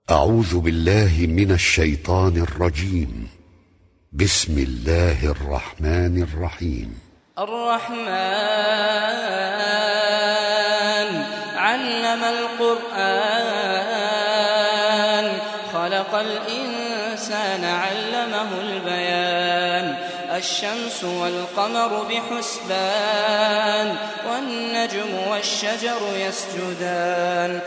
أعوذ بالله من الشيطان الرجيم. بسم الله الرحمن الرحيم. الرحمن علم القرآن خلق الإنسان علمه البيان الشمس والقمر بحسبان والنجم والشجر يسجدان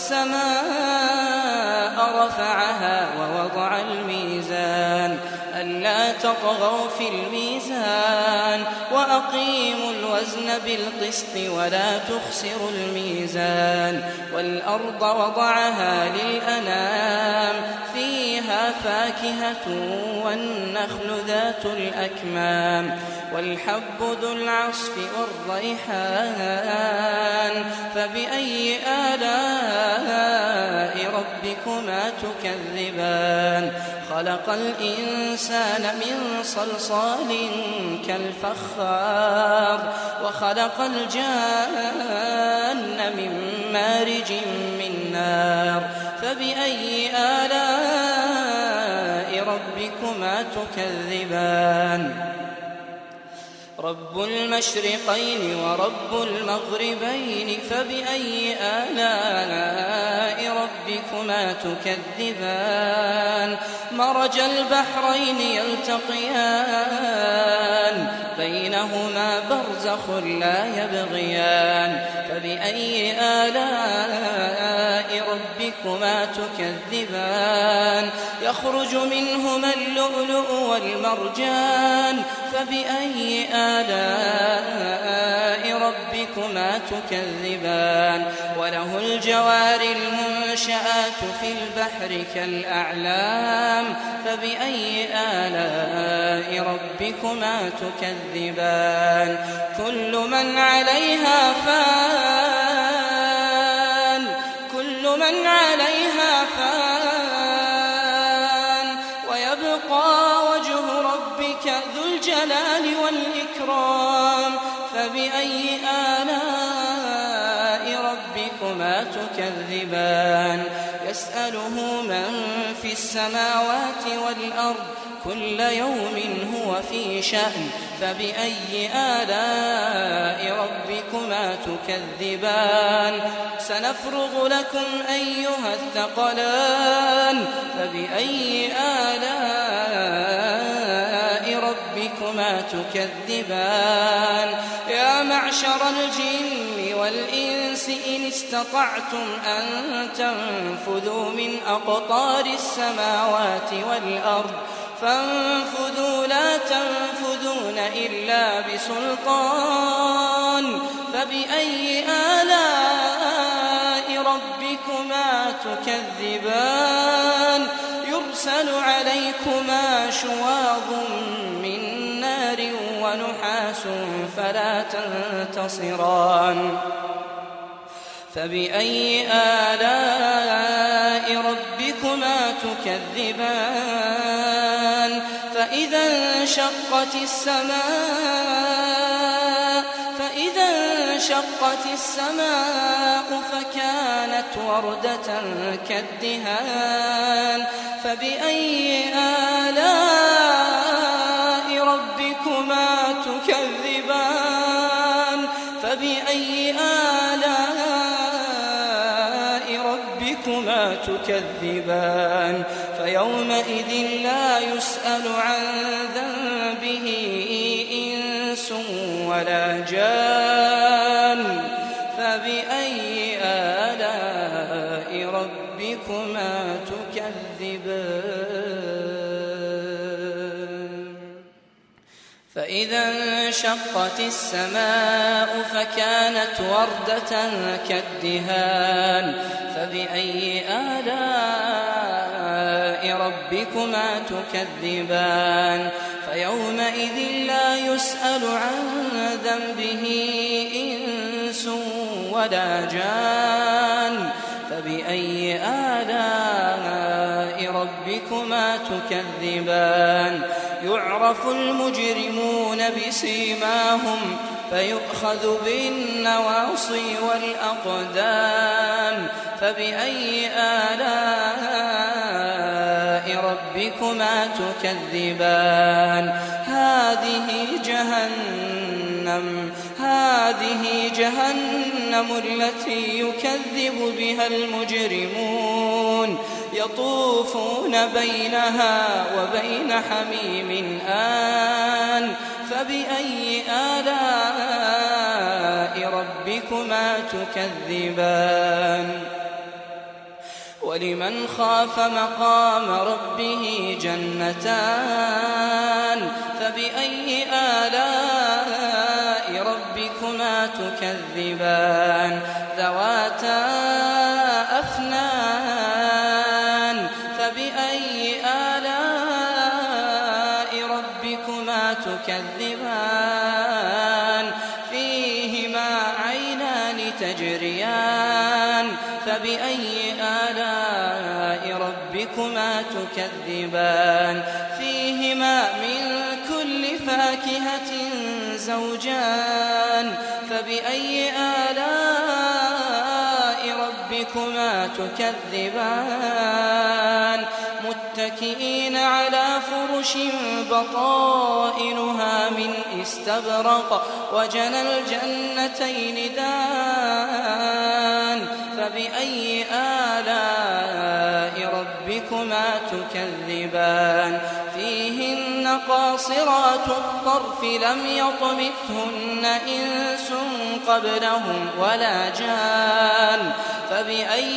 والسماء رفعها ووضع الميزان ألا تطغوا في الميزان وأقيموا الوزن بالقسط ولا تخسروا الميزان والأرض وضعها للأنام فيها فاكهة والنخل ذات الأكمام والحب ذو العصف والريحان فبأي آلاء ربكما تكذبان خلق الإنسان من صلصال كالفخار وخلق الجان من مارج من نار فبأي آلاء ربكما تكذبان رب المشرقين ورب المغربين فبأي آلاء ربكما تكذبان مرج البحرين يلتقيان بينهما برزخ لا يبغيان فبأي آلاء ربكما تكذبان يخرج منهما اللؤلؤ والمرجان فبأي آلاء ربكما تكذبان وله الجوار المنشآت في البحر كالأعلام فبأي آلاء ربكما تكذبان كل من عليها فان ويبقى وجه ربك ذو الجلال والإكرام فبأي آلاء ربكما تكذبان يسأله من في السماوات والأرض كل يوم هو في شأن فبأي آلاء ربكما تكذبان سنفرغ لكم أيها الثقلان فبأي آلاء ربكما تكذبان يا معشر الجن والإنس إن استطعتم أن تنفذوا من أقطار السماوات والأرض فانفذوا لا تنفذون إلا بسلطان فبأي آلاء ربكما تكذبان يرسل عليكما شواظ من نار ونحاس فلا تنتصران فبأي آلاء ربكما تكذبان فإذا انشقت السماء فكانت وردة كالدهان فبأي آلاء ربكما تكذبان فبأي آلاء ربكما تكذبان فيومئذ لا يسأل عن ذنبه إنس ولا جان فبأي آلاء ربكما تكذبان فإذا انشقت السماء فكانت وردة كالدهان فبأي آلاء ربكما تكذبان فيومئذ لا يسأل عن ذنبه إنس ولا جان فبأي آلاء ربكما تكذبان يعرف المجرمون بسيماهم فيؤخذ بالنواصي والأقدام فبأي آلاء ربكما تكذبان هذه جهنم التي يكذب بها المجرمون يطوفون بينها وبين حميم آن فبأي آلاء ربكما تكذبان ولمن خاف مقام ربه جنتان فبأي آلاء ربكما تكذبان ذواتا أفنان فبأي آلاء ربكما تكذبان فيهما عينان تجريان فبأي آلاء ربكما تكذبان فيهما من كل فاكهة زوجان فبأي آلاء ربكما تكذبان متكئين على فرش بطائنها من استبرق وجنى الجنتين دان فبأي آلاء ربكما تكذبان فيهن قاصرات الطرف لم يطمثهن إنس قبلهم ولا جان فبأي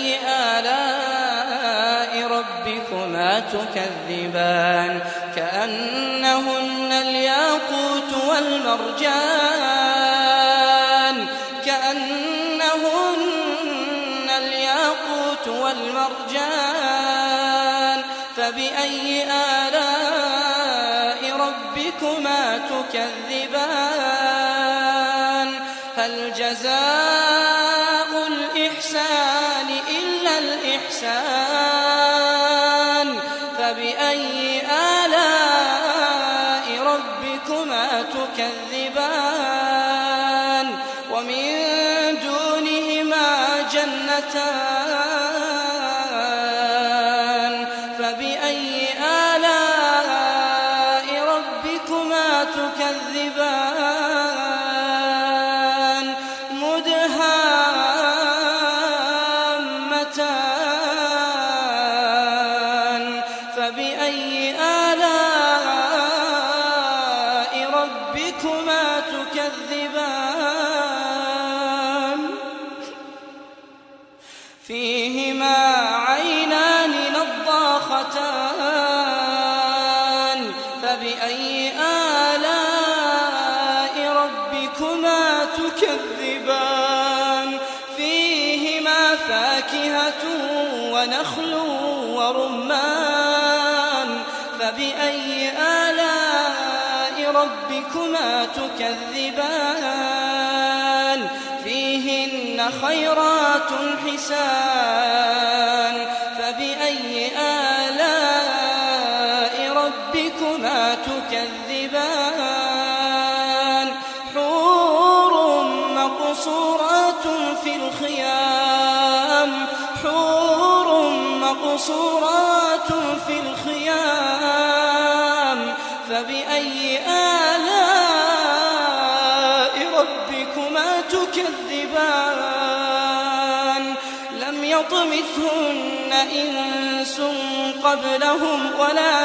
آلاء ربكما تكذبان كأنهن الياقوت والمرجان فبأي آلاء ربكما تكذبان هل جزاء الإحسان إلا الإحسان فبأي آلاء ربكما تكذبان ومن دونهما جنتان فبأي آلاء ربكما تكذبان مدهامتان فبأي آلاء ربكما تكذبان فيهما عينان نضاختان فبأي آلاء ربكما تكذبان فيهما فاكهة ونخل ورمان فبأي آلاء ربكما تكذبان فيهن خيرات حسان فبأي آلاء ربكما تكذبان حور مقصورات في الخيام فبأي آلاء ربكما تكذبان لم يطمثهن إنس قبلهم ولا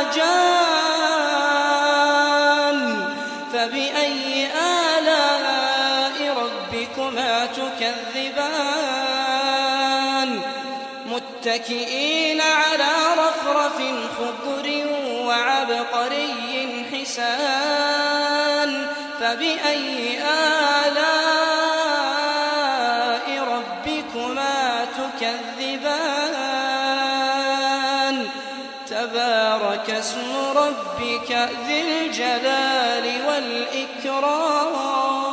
جان فبأي آلاء ربكما تكذبان متكئين على رفرف خضر وعبقري حسان فبأي آلاء ربكما تكذبان تبارك اسم ربك ذي الجلال والإكرام